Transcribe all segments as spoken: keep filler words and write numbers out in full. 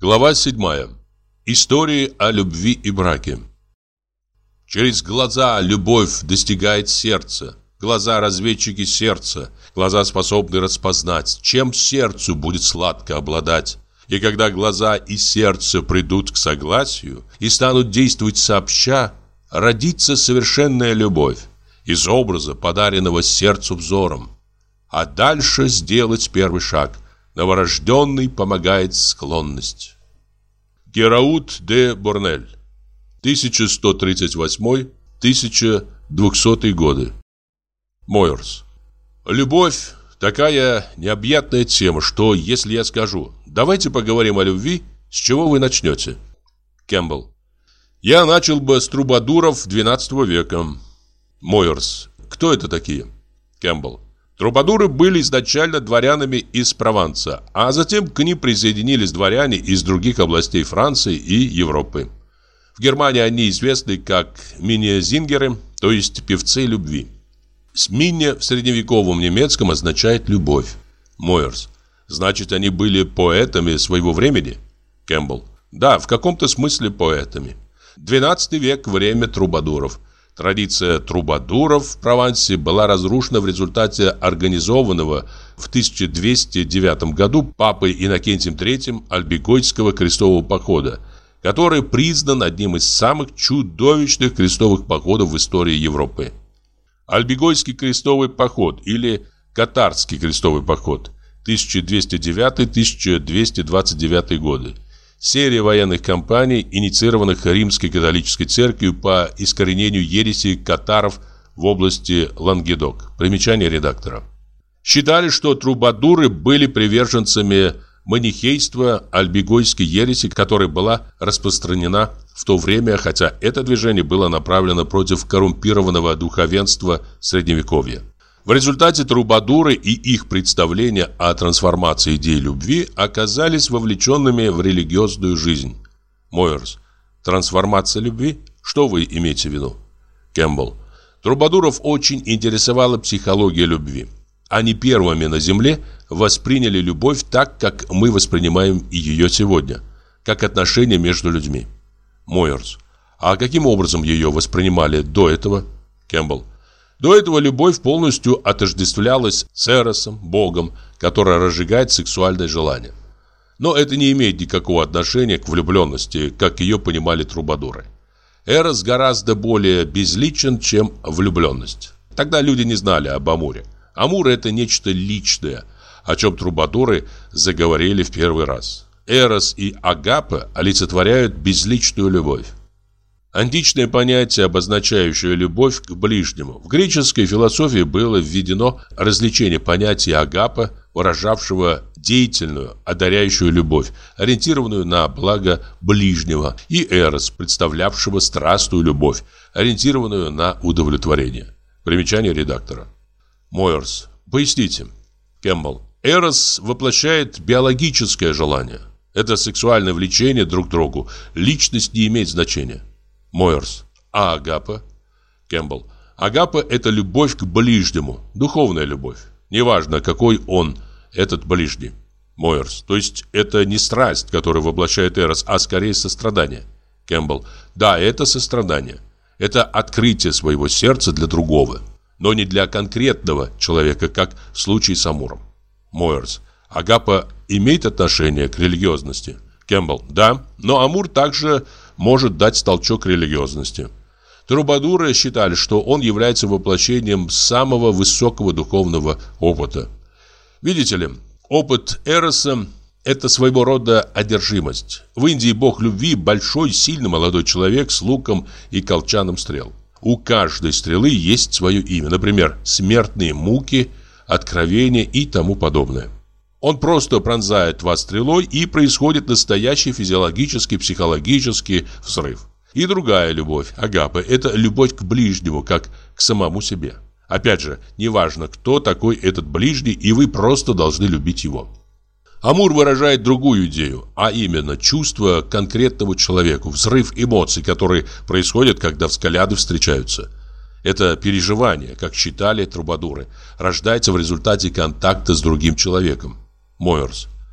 Глава седьмая. Истории о любви и браке. Через глаза любовь достигает сердца. Глаза разведчики сердца. Глаза способны распознать, чем сердцу будет сладко обладать. И когда глаза и сердце придут к согласию и станут действовать сообща, родится совершенная любовь из образа, подаренного сердцу взором. А дальше сделать первый шаг. Новорожденный помогает склонность. Гераут де Борнель. тысяча сто тридцать восьмой — тысяча двухсотые годы. Мойерс. Любовь – такая необъятная тема, что если я скажу «давайте поговорим о любви», с чего вы начнете? Кэмпбелл. Я начал бы с трубадуров двенадцатого века. Мойерс. Кто это такие? Кэмпбелл. Трубадуры были изначально дворянами из Прованса, а затем к ним присоединились дворяне из других областей Франции и Европы. В Германии они известны как миннезингеры, то есть певцы любви. Минне в средневековом немецком означает «любовь». Мойерс. Значит, они были поэтами своего времени? Кэмпбелл. Да, в каком-то смысле поэтами. двенадцатый век – время трубадуров. Традиция трубадуров в Провансе была разрушена в результате организованного в тысяча двести девятом году папой Иннокентием третьим Альбигойского крестового похода, который признан одним из самых чудовищных крестовых походов в истории Европы. Альбигойский крестовый поход или Катарский крестовый поход тысяча двести девятый — тысяча двести двадцать девятый годы. Серия военных кампаний, инициированных Римской католической церковью по искоренению ереси катаров в области Лангедок. Примечание редактора. Считали, что трубадуры были приверженцами манихейства, альбигойской ереси, которая была распространена в то время, хотя это движение было направлено против коррумпированного духовенства Средневековья. В результате трубадуры и их представления о трансформации идеи любви оказались вовлеченными в религиозную жизнь. Мойерс. Трансформация любви? Что вы имеете в виду? Кэмпбелл. Трубадуров очень интересовала психология любви. Они первыми на земле восприняли любовь так, как мы воспринимаем ее сегодня, как отношения между людьми. Мойерс. А каким образом ее воспринимали до этого? Кэмпбелл. До этого любовь полностью отождествлялась с Эросом, богом, который разжигает сексуальное желание. Но это не имеет никакого отношения к влюбленности, как ее понимали трубадуры. Эрос гораздо более безличен, чем влюбленность. Тогда люди не знали об Амуре. Амур – это нечто личное, о чем трубадуры заговорили в первый раз. Эрос и Агапа олицетворяют безличную любовь. Античное понятие, обозначающее любовь к ближнему. В греческой философии было введено развлечение понятия агапа, выражавшего деятельную, одаряющую любовь, ориентированную на благо ближнего, и эрос, представлявшего страстную любовь, ориентированную на удовлетворение. Примечание редактора. Мойерс. Поясните. Кэмпбелл. Эрос воплощает биологическое желание. Это сексуальное влечение друг к другу. Личность не имеет значения. Мойерс. А агапа? Кэмпбелл. Агапа – это любовь к ближнему, духовная любовь. Неважно, какой он, этот ближний. Мойерс. То есть это не страсть, которая воплощает эрос, а скорее сострадание. Кэмпбелл. Да, это сострадание. Это открытие своего сердца для другого, но не для конкретного человека, как в случае с Амуром. Мойерс. Агапа имеет отношение к религиозности? Кэмпбелл. Да, но Амур также может дать толчок религиозности. Трубадуры считали, что он является воплощением самого высокого духовного опыта. Видите ли, опыт Эроса – это своего рода одержимость. В Индии бог любви – большой, сильный молодой человек с луком и колчаном стрел. У каждой стрелы есть свое имя, например, смертные муки, откровения и тому подобное. Он просто пронзает вас стрелой, и происходит настоящий физиологический, психологический взрыв. И другая любовь, агапа, это любовь к ближнему, как к самому себе. Опять же, неважно, кто такой этот ближний, и вы просто должны любить его. Амур выражает другую идею, а именно чувство конкретного человека, взрыв эмоций, которые происходят, когда взгляды встречаются. Это переживание, как считали трубадуры, рождается в результате контакта с другим человеком. Мойерс.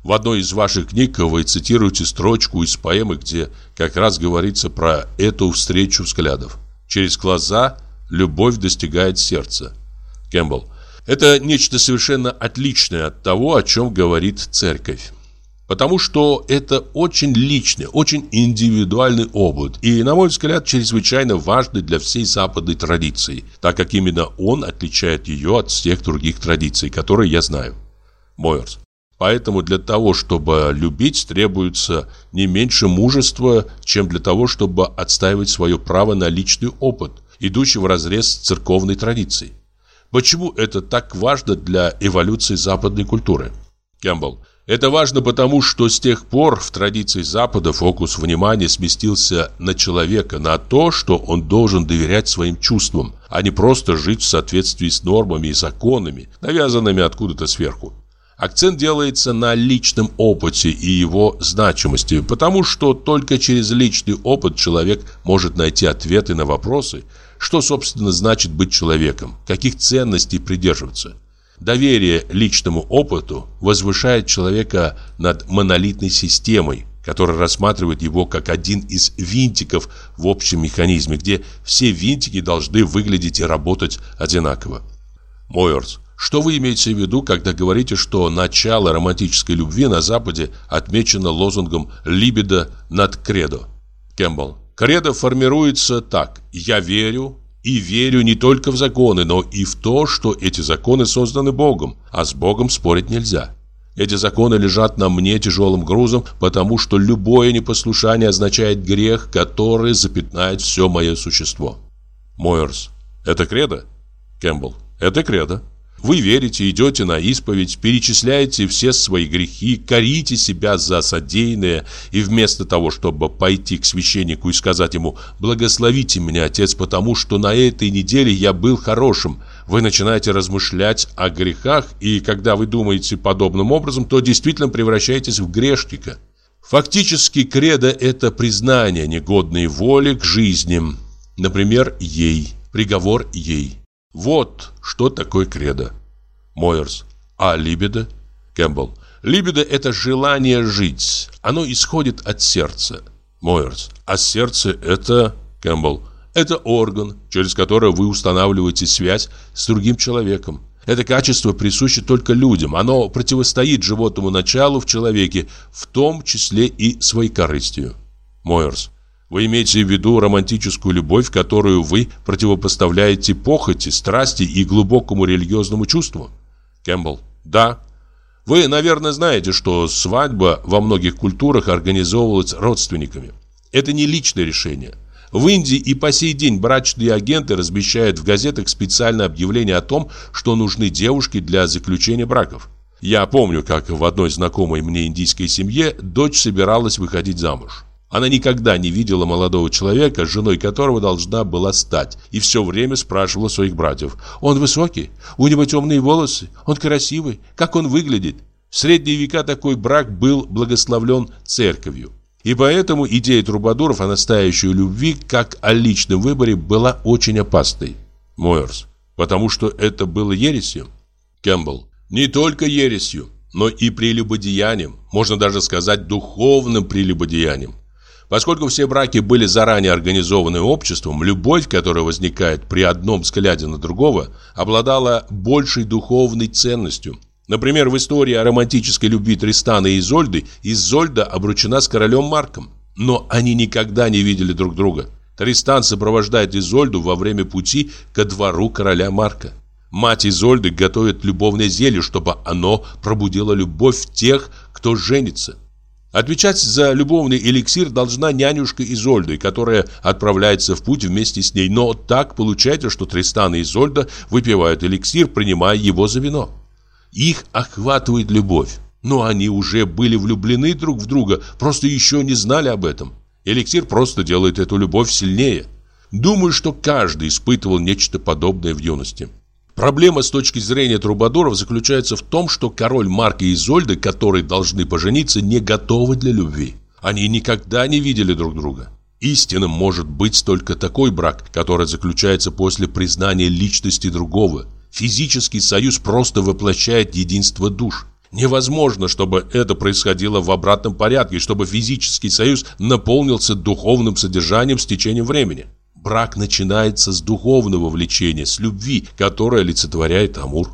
В одной из ваших книг вы цитируете строчку из поэмы, где как раз говорится про эту встречу взглядов. Через глаза любовь достигает сердца. Кэмпбелл. Это нечто совершенно отличное от того, о чем говорит церковь. Потому что это очень личный, очень индивидуальный опыт и, на мой взгляд, чрезвычайно важный для всей западной традиции, так как именно он отличает ее от всех других традиций, которые я знаю. Мойерс. Поэтому для того, чтобы любить, требуется не меньше мужества, чем для того, чтобы отстаивать свое право на личный опыт, идущий вразрез с церковной традицией. Почему это так важно для эволюции западной культуры? Кэмпбелл. Это важно потому, что с тех пор в традиции Запада фокус внимания сместился на человека, на то, что он должен доверять своим чувствам, а не просто жить в соответствии с нормами и законами, навязанными откуда-то сверху. Акцент делается на личном опыте и его значимости, потому что только через личный опыт человек может найти ответы на вопросы, что, собственно, значит быть человеком, каких ценностей придерживаться. Доверие личному опыту возвышает человека над монолитной системой, которая рассматривает его как один из винтиков в общем механизме, где все винтики должны выглядеть и работать одинаково. Мойерс. Что вы имеете в виду, когда говорите, что начало романтической любви на Западе отмечено лозунгом «либидо над кредо»? Кэмпбелл. Кредо формируется так: «Я верю». И верю не только в законы, но и в то, что эти законы созданы Богом, а с Богом спорить нельзя. Эти законы лежат на мне тяжелым грузом, потому что любое непослушание означает грех, который запятнает все мое существо. Мойерс. Это кредо? Кэмпбелл. Это кредо. Вы верите, идете на исповедь, перечисляете все свои грехи, корите себя за содеянное, и вместо того, чтобы пойти к священнику и сказать ему «Благословите меня, Отец, потому что на этой неделе я был хорошим», вы начинаете размышлять о грехах, и когда вы думаете подобным образом, то действительно превращаетесь в грешника. Фактически кредо – это признание негодной воли к жизни, например, ей, приговор ей. Вот что такое кредо. Мойерс. А либидо? Кэмпбелл. Либидо – это желание жить. Оно исходит от сердца. Мойерс. А сердце – это... Кэмпбелл. Это орган, через который вы устанавливаете связь с другим человеком. Это качество присуще только людям. Оно противостоит животному началу в человеке, в том числе и своекорыстию. Мойерс. Вы имеете в виду романтическую любовь, которую вы противопоставляете похоти, страсти и глубокому религиозному чувству? Кэмпбелл. Да. Вы, наверное, знаете, что свадьба во многих культурах организовывалась родственниками. Это не личное решение. В Индии и по сей день брачные агенты размещают в газетах специальное объявление о том, что нужны девушки для заключения браков. Я помню, как в одной знакомой мне индийской семье дочь собиралась выходить замуж. Она никогда не видела молодого человека, женой которого должна была стать, и все время спрашивала своих братьев: «Он высокий? У него темные волосы? Он красивый? Как он выглядит?» В средние века такой брак был благословлен церковью. И поэтому идея трубадуров о настоящей любви, как о личном выборе, была очень опасной. Мойерс. Потому что это было ересью? Кэмпбелл. Не только ересью, но и прелюбодеянием, можно даже сказать духовным прелюбодеянием. Поскольку все браки были заранее организованы обществом, любовь, которая возникает при одном взгляде на другого, обладала большей духовной ценностью. Например, в истории о романтической любви Тристана и Изольды Изольда обручена с королем Марком. Но они никогда не видели друг друга. Тристан сопровождает Изольду во время пути ко двору короля Марка. Мать Изольды готовит любовное зелье, чтобы оно пробудило любовь в тех, кто женится. Отвечать за любовный эликсир должна нянюшка Изольды, которая отправляется в путь вместе с ней. Но так получается, что Тристан и Изольда выпивают эликсир, принимая его за вино. Их охватывает любовь. Но они уже были влюблены друг в друга, просто еще не знали об этом. Эликсир просто делает эту любовь сильнее. Думаю, что каждый испытывал нечто подобное в юности. Проблема с точки зрения трубадуров заключается в том, что король Марк и Изольда, которые должны пожениться, не готовы для любви. Они никогда не видели друг друга. Истинным может быть только такой брак, который заключается после признания личности другого. Физический союз просто воплощает единство душ. Невозможно, чтобы это происходило в обратном порядке, чтобы физический союз наполнился духовным содержанием с течением времени. Брак начинается с духовного влечения, с любви, которая олицетворяет Амур.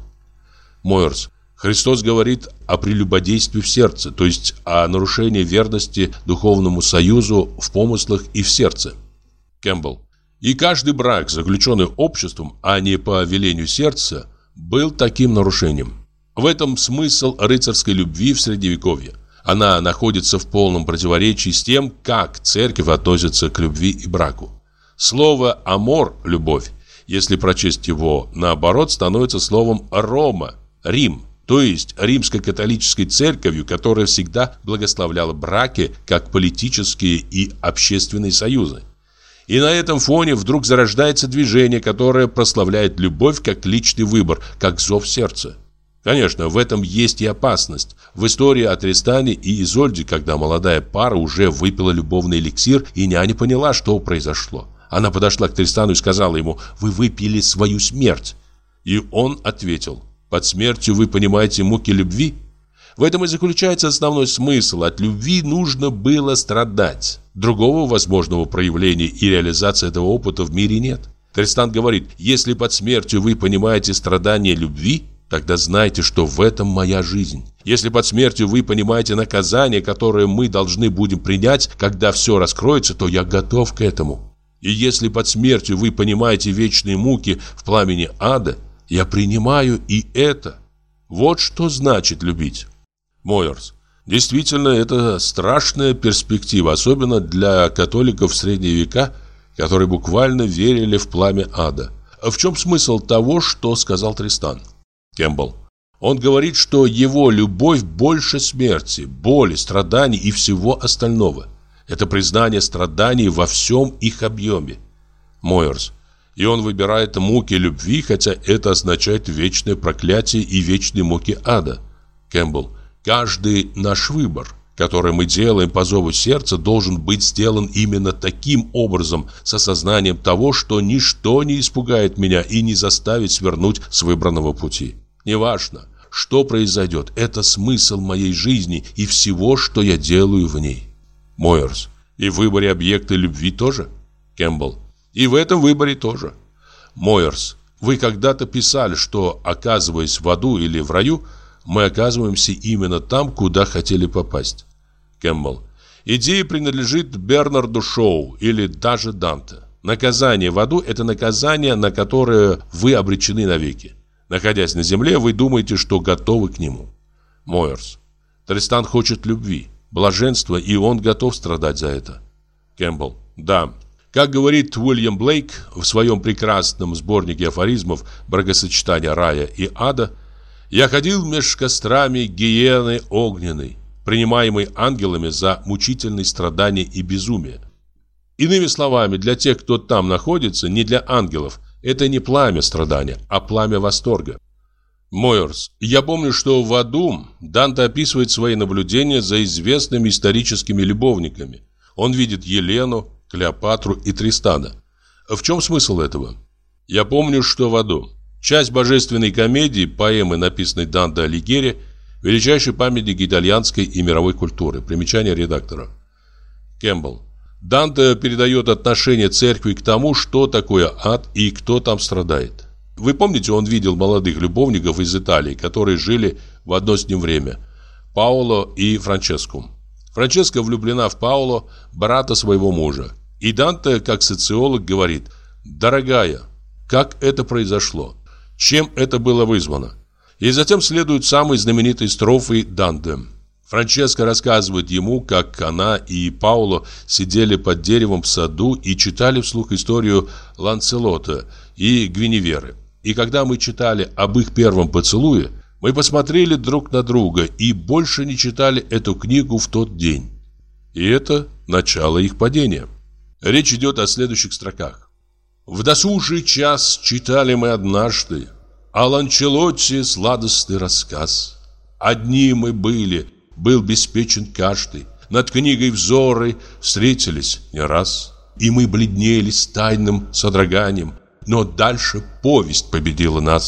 Мойерс. Христос говорит о прелюбодействе в сердце, то есть о нарушении верности духовному союзу в помыслах и в сердце. Кэмпбелл. И каждый брак, заключенный обществом, а не по велению сердца, был таким нарушением. В этом смысл рыцарской любви в Средневековье. Она находится в полном противоречии с тем, как церковь относится к любви и браку. Слово «амор» – «любовь», если прочесть его наоборот, становится словом «рома» – «Рим», то есть римско-католической церковью, которая всегда благословляла браки как политические и общественные союзы. И на этом фоне вдруг зарождается движение, которое прославляет любовь как личный выбор, как зов сердца. Конечно, в этом есть и опасность. В истории о Тристане и Изольде, когда молодая пара уже выпила любовный эликсир, и няня поняла, что произошло. Она подошла к Тристану и сказала ему: «Вы выпили свою смерть». И он ответил: «Под смертью вы понимаете муки любви?» В этом и заключается основной смысл. От любви нужно было страдать. Другого возможного проявления и реализации этого опыта в мире нет. Тристан говорит: «Если под смертью вы понимаете страдание любви, тогда знайте, что в этом моя жизнь. Если под смертью вы понимаете наказание, которое мы должны будем принять, когда все раскроется, то я готов к этому. И если под смертью вы понимаете вечные муки в пламени ада, я принимаю и это». Вот что значит любить. Мойерс. Действительно, это страшная перспектива, особенно для католиков в средние века, которые буквально верили в пламя ада. В чем смысл того, что сказал Тристан? Кэмпбелл. Он говорит, что его любовь больше смерти, боли, страданий и всего остального. Это признание страданий во всем их объеме. Мойерс. И он выбирает муки любви, хотя это означает вечное проклятие и вечные муки ада. Кэмпбелл. Каждый наш выбор, который мы делаем по зову сердца, должен быть сделан именно таким образом, с осознанием того, что ничто не испугает меня и не заставит свернуть с выбранного пути. Неважно, что произойдет, это смысл моей жизни и всего, что я делаю в ней. Мойерс. И в выборе объекта любви тоже? Кэмпбелл. И в этом выборе тоже. Мойерс. Вы когда-то писали, что, оказываясь в аду или в раю, мы оказываемся именно там, куда хотели попасть. Кэмпбелл. Идея принадлежит Бернарду Шоу или даже Данте. Наказание в аду – это наказание, на которое вы обречены навеки. Находясь на земле, вы думаете, что готовы к нему. Мойерс. Тристан хочет любви, блаженства, и он готов страдать за это. Кэмпбелл. Да. Как говорит Уильям Блейк в своем прекрасном сборнике афоризмов «Бракосочетание рая и ада», «Я ходил меж кострами гиены огненной, принимаемой ангелами за мучительные страдания и безумие». Иными словами, для тех, кто там находится, не для ангелов, это не пламя страдания, а пламя восторга. Мойерс. Я помню, что в аду Данте описывает свои наблюдения за известными историческими любовниками. Он видит Елену, Клеопатру и Тристана. В чем смысл этого? Я помню, что в аду. Часть божественной комедии, поэмы, написанной Данте Алигьери, величайший памятник итальянской и мировой культуры. Примечание редактора. Кэмпбелл. Данте передает отношение церкви к тому, что такое ад и кто там страдает. Вы помните, он видел молодых любовников из Италии, которые жили в одно с ним время. Паоло и Франческу. Франческа влюблена в Паоло, брата своего мужа. И Данте, как социолог, говорит: «Дорогая, как это произошло? Чем это было вызвано?» И затем следуют самые знаменитые строфы Данте. Франческа рассказывает ему, как она и Паоло сидели под деревом в саду и читали вслух историю Ланселота и Гвиневеры. И когда мы читали об их первом поцелуе, мы посмотрели друг на друга и больше не читали эту книгу в тот день. И это начало их падения. Речь идет о следующих строках. «В досужий час читали мы однажды о Ланчелотте сладостный рассказ. Одни мы были, был беспечен каждый, над книгой взоры встретились не раз. И мы бледнели с тайным содроганием, но дальше повесть победила нас.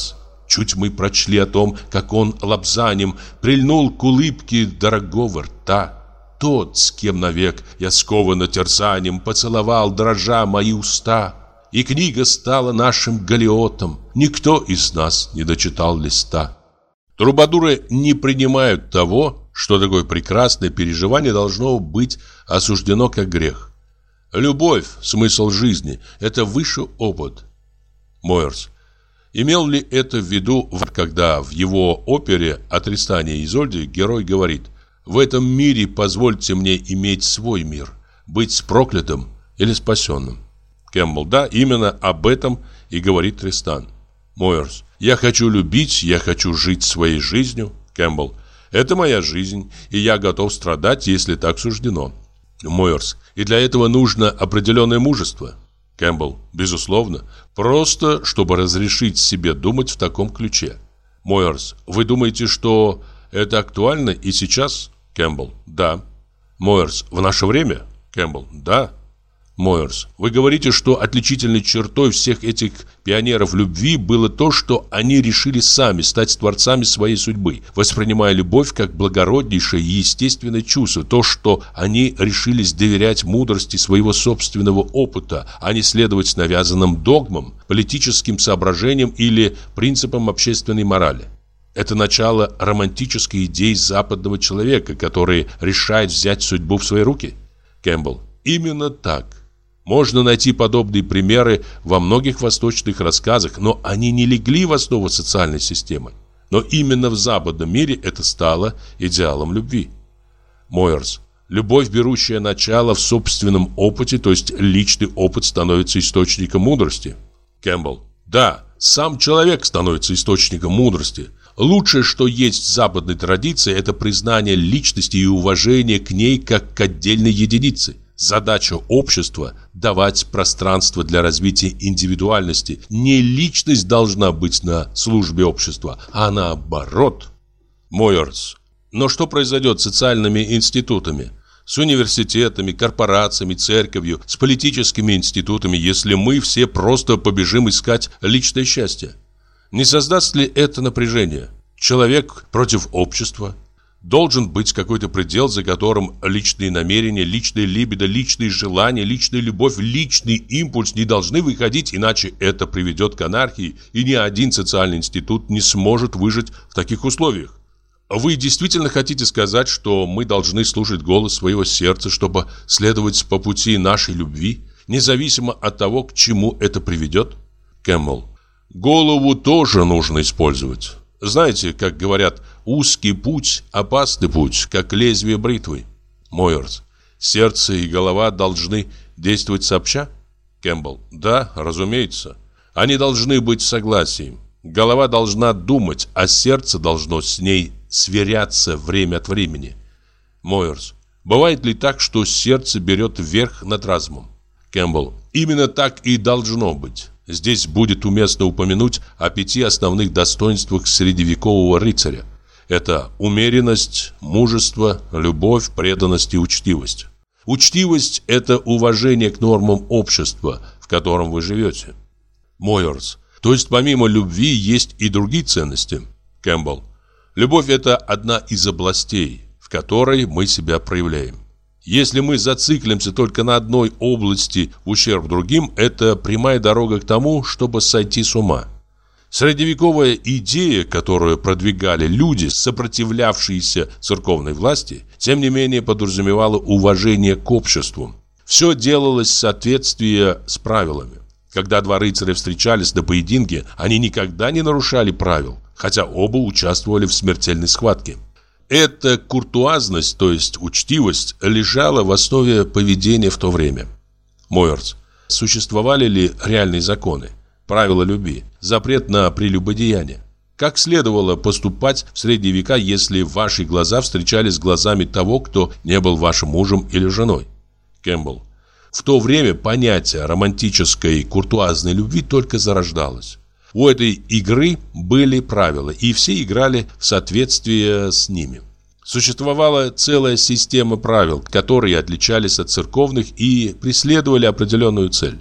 Чуть мы прочли о том, как он лапзанем прильнул к улыбке дорогого рта. Тот, с кем навек я скован терзанием, поцеловал, дрожа, мои уста. И книга стала нашим галеотом. Никто из нас не дочитал листа. Трубадуры не принимают того, что такое прекрасное переживание должно быть осуждено как грех. Любовь, смысл жизни – это высший опыт. Мойерс. Имел ли это в виду, когда в его опере «О Тристане и Изольде» герой говорит: «В этом мире позвольте мне иметь свой мир, быть проклятым или спасенным»? Кэмпбелл. Да, именно об этом и говорит Тристан. Мойерс. Я хочу любить, я хочу жить своей жизнью. Кэмпбелл. Это моя жизнь, и я готов страдать, если так суждено. Мойерс. И для этого нужно определенное мужество. Кэмпбелл. Безусловно. Просто, чтобы разрешить себе думать в таком ключе. Мойерс. Вы думаете, что это актуально и сейчас? Кэмпбелл. Да. Мойерс. В наше время? Кэмпбелл. Да. Мойерс. Вы говорите, что отличительной чертой всех этих пионеров любви было то, что они решили сами стать творцами своей судьбы, воспринимая любовь как благороднейшее и естественное чувство, то, что они решились доверять мудрости своего собственного опыта, а не следовать навязанным догмам, политическим соображениям или принципам общественной морали. Это начало романтической идеи западного человека, который решает взять судьбу в свои руки. Кэмпбелл. Именно так. Можно найти подобные примеры во многих восточных рассказах, но они не легли в основу социальной системы. Но именно в западном мире это стало идеалом любви. Мойерс. Любовь, берущая начало в собственном опыте, то есть личный опыт, становится источником мудрости. Кэмпбелл. Да, сам человек становится источником мудрости. Лучшее, что есть в западной традиции, это признание личности и уважение к ней как к отдельной единице. Задача общества – давать пространство для развития индивидуальности. Не личность должна быть на службе общества, а наоборот. Мойерс. Но что произойдет с социальными институтами, с университетами, корпорациями, церковью, с политическими институтами, если мы все просто побежим искать личное счастье? Не создаст ли это напряжение? Человек против общества. Должен быть какой-то предел, за которым личные намерения, личная либидо, личные желания, личная любовь, личный импульс не должны выходить, иначе это приведет к анархии, и ни один социальный институт не сможет выжить в таких условиях. Вы действительно хотите сказать, что мы должны слушать голос своего сердца, чтобы следовать по пути нашей любви, независимо от того, к чему это приведет? Кэмпбелл. Голову тоже нужно использовать. Знаете, как говорят, узкий путь, опасный путь, как лезвие бритвы. Мойерс. Сердце и голова должны действовать сообща? Кэмпбелл. Да, разумеется. Они должны быть в согласии. Голова должна думать, а сердце должно с ней сверяться время от времени. Мойерс. Бывает ли так, что сердце берет верх над разумом? Кэмпбелл. Именно так и должно быть. Здесь будет уместно упомянуть о пяти основных достоинствах средневекового рыцаря. Это умеренность, мужество, любовь, преданность и учтивость. Учтивость – это уважение к нормам общества, в котором вы живете. Мойерс. То есть помимо любви есть и другие ценности? Кэмпбелл. Любовь – это одна из областей, в которой мы себя проявляем. Если мы зациклимся только на одной области в ущерб другим, это прямая дорога к тому, чтобы сойти с ума. Средневековая идея, которую продвигали люди, сопротивлявшиеся церковной власти, тем не менее подразумевала уважение к обществу. Все делалось в соответствии с правилами. Когда два рыцаря встречались на поединке, они никогда не нарушали правил, хотя оба участвовали в смертельной схватке. Эта куртуазность, то есть учтивость, лежала в основе поведения в то время. Мойерс. Существовали ли реальные законы, правила любви, запрет на прелюбодеяние? Как следовало поступать в средние века, если ваши глаза встречались с глазами того, кто не был вашим мужем или женой? Кэмпбелл. В то время понятие романтической куртуазной любви только зарождалось. У этой игры были правила, и все играли в соответствии с ними. Существовала целая система правил, которые отличались от церковных и преследовали определенную цель.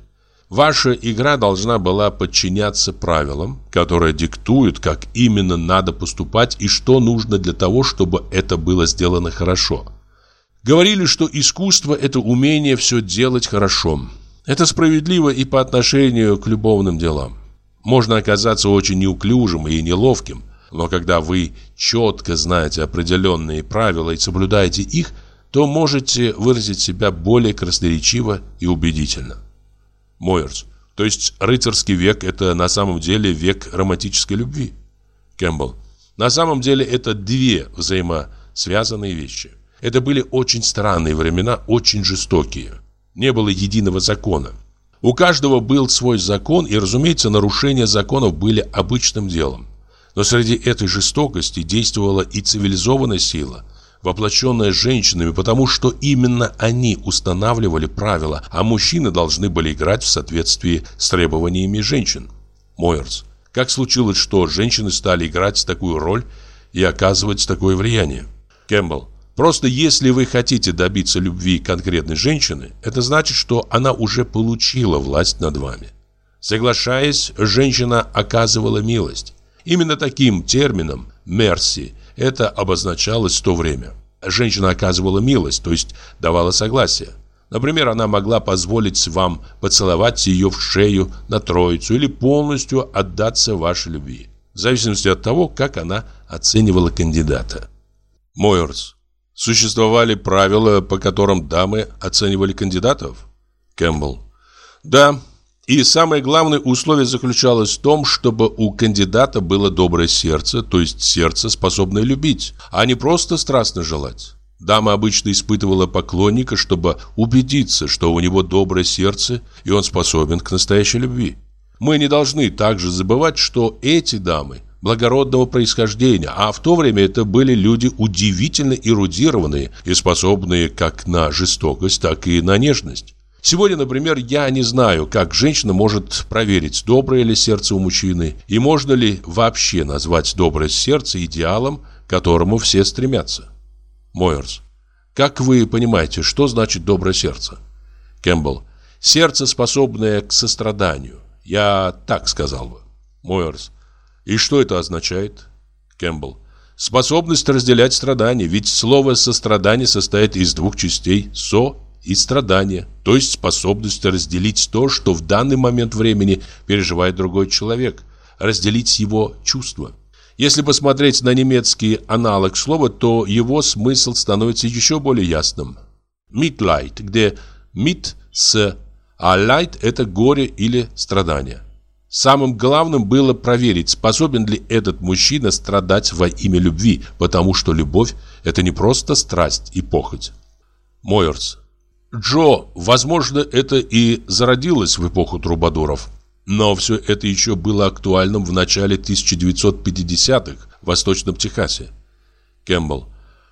Ваша игра должна была подчиняться правилам, которые диктуют, как именно надо поступать и что нужно для того, чтобы это было сделано хорошо. Говорили, что искусство – это умение все делать хорошо. Это справедливо и по отношению к любовным делам. Можно оказаться очень неуклюжим и неловким, но когда вы четко знаете определенные правила и соблюдаете их, то можете выразить себя более красноречиво и убедительно. Мойерс. То есть рыцарский век – это на самом деле век романтической любви? Кэмпбелл. На самом деле это две взаимосвязанные вещи. Это были очень странные времена, очень жестокие. Не было единого закона. У каждого был свой закон, и, разумеется, нарушения законов были обычным делом. Но среди этой жестокости действовала и цивилизованная сила, воплощенная женщинами, потому что именно они устанавливали правила, а мужчины должны были играть в соответствии с требованиями женщин. Мойерс. Как случилось, что женщины стали играть такую роль и оказывать такое влияние? Кэмпбелл. Просто если вы хотите добиться любви конкретной женщины, это значит, что она уже получила власть над вами. Соглашаясь, женщина оказывала милость. Именно таким термином «мерси» это обозначалось в то время. Женщина оказывала милость, то есть давала согласие. Например, она могла позволить вам поцеловать ее в шею на троицу или полностью отдаться вашей любви, в зависимости от того, как она оценивала кандидата. Мойерс. Существовали правила, по которым дамы оценивали кандидатов? Кэмпбелл. Да. И самое главное условие заключалось в том, чтобы у кандидата было доброе сердце, то есть сердце, способное любить, а не просто страстно желать. Дама обычно испытывала поклонника, чтобы убедиться, что у него доброе сердце, и он способен к настоящей любви. Мы не должны также забывать, что эти дамы благородного происхождения, а в то время это были люди удивительно эрудированные и способные как на жестокость, так и на нежность. Сегодня, например, я не знаю, как женщина может проверить, доброе ли сердце у мужчины, и можно ли вообще назвать доброе сердце идеалом, к которому все стремятся. Мойерс. Как вы понимаете, что значит доброе сердце? Кэмпбелл. Сердце, способное к состраданию. Я так сказал бы. Мойерс. И что это означает? Кэмпбелл. Способность разделять страдания, ведь слово «сострадание» состоит из двух частей «со» и «страдание», то есть способность разделить то, что в данный момент времени переживает другой человек, разделить его чувства. Если посмотреть на немецкий аналог слова, то его смысл становится еще более ясным. Mitleid, где mit с, а leid – это горе или страдание. Самым главным было проверить, способен ли этот мужчина страдать во имя любви, потому что любовь – это не просто страсть и похоть. Мойерс. Джо, возможно, это и зародилось в эпоху трубадуров, но все это еще было актуальным в начале тысяча девятьсот пятидесятых в Восточном Техасе. Кэмпбелл.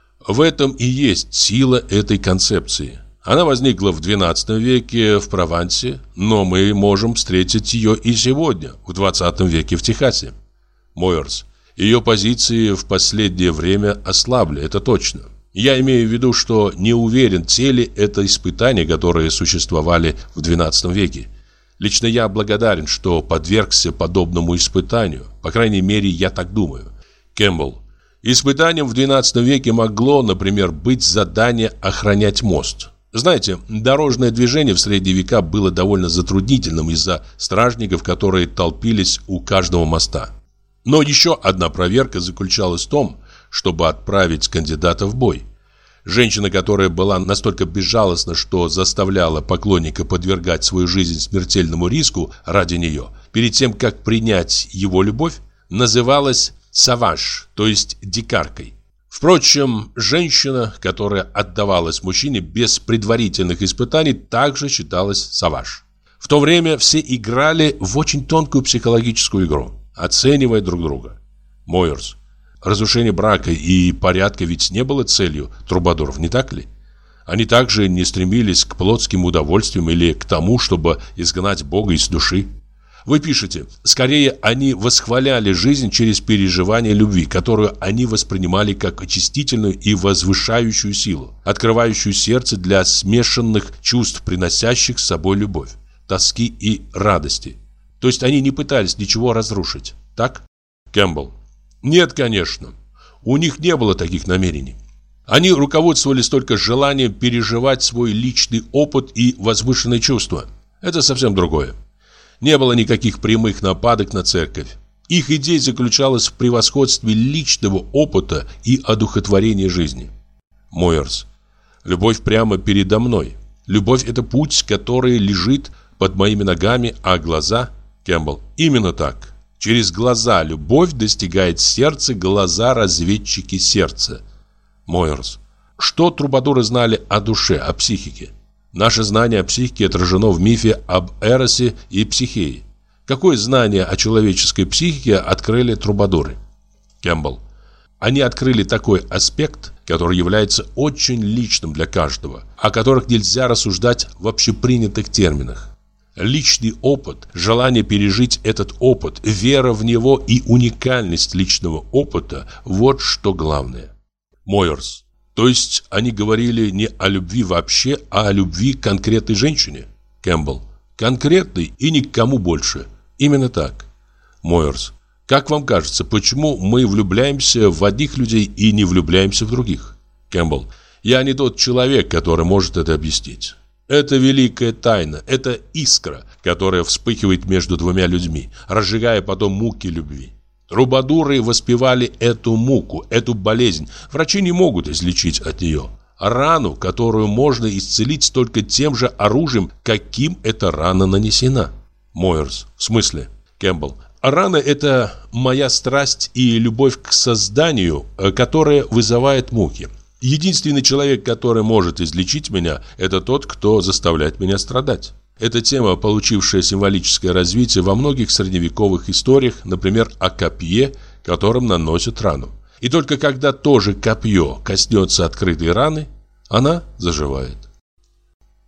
В этом и есть сила этой концепции. Она возникла в двенадцатом веке в Провансе, но мы можем встретить ее и сегодня, в двадцатом веке в Техасе. Мойерс. Ее позиции в последнее время ослабли, это точно. Я имею в виду, что не уверен, те ли это испытания, которые существовали в двенадцатом веке. Лично я благодарен, что подвергся подобному испытанию. По крайней мере, я так думаю. Кэмпбелл. Испытанием в двенадцатом веке могло, например, быть задание охранять мост. Знаете, дорожное движение в средние века было довольно затруднительным из-за стражников, которые толпились у каждого моста. Но еще одна проверка заключалась в том, чтобы отправить кандидата в бой. Женщина, которая была настолько безжалостна, что заставляла поклонника подвергать свою жизнь смертельному риску ради нее, перед тем, как принять его любовь, называлась саваж, то есть дикаркой. Впрочем, женщина, которая отдавалась мужчине без предварительных испытаний, также считалась саваж. В то время все играли в очень тонкую психологическую игру, оценивая друг друга. Мойерс. Разрушение брака и порядка ведь не было целью трубадуров, не так ли? Они также не стремились к плотским удовольствиям или к тому, чтобы изгнать Бога из души. Вы пишете, скорее они восхваляли жизнь через переживание любви, которую они воспринимали как очистительную и возвышающую силу, открывающую сердце для смешанных чувств, приносящих с собой любовь. тоски и радости. То есть они не пытались ничего разрушить, так? Кэмпбелл. Нет, конечно. У них не было таких намерений. Они руководствовались только желанием переживать свой личный опыт и возвышенные чувства. Это совсем другое. Не было никаких прямых нападок на церковь. Их идея заключалась в превосходстве личного опыта и одухотворении жизни. Мойерс. Любовь прямо передо мной. Любовь – это путь, который лежит под моими ногами, а глаза – Кэмпбелл. Именно так. Через глаза любовь достигает сердца, глаза – разведчики сердца. Мойерс. Что трубадуры знали о душе, о психике? Наше знание о психике отражено в мифе об Эросе и Психее. Какое знание о человеческой психике открыли трубадуры? Кэмпбелл. Они открыли такой аспект, который является очень личным для каждого, о которых нельзя рассуждать в общепринятых терминах. Личный опыт, желание пережить этот опыт, вера в него и уникальность личного опыта – вот что главное. Мойерс. То есть они говорили не о любви вообще, а о любви к конкретной женщине? Кэмпбелл. Конкретной и ни к кому больше. Именно так. Мойерс. Как вам кажется, почему мы влюбляемся в одних людей и не влюбляемся в других? Кэмпбелл. Я не тот человек, который может это объяснить. Это великая тайна, это искра, которая вспыхивает между двумя людьми, разжигая потом муки любви. Трубадуры воспевали эту муку, эту болезнь. Врачи не могут излечить от нее. Рану, которую можно исцелить только тем же оружием, каким эта рана нанесена. Мойерс. В смысле? Кэмпбелл. Рана – это моя страсть и любовь к созданию, которая вызывает муки. Единственный человек, который может излечить меня, это тот, кто заставляет меня страдать. Эта тема, получившая символическое развитие во многих средневековых историях, например, о копье, которым наносят рану. И только когда то же копье коснется открытой раны, она заживает.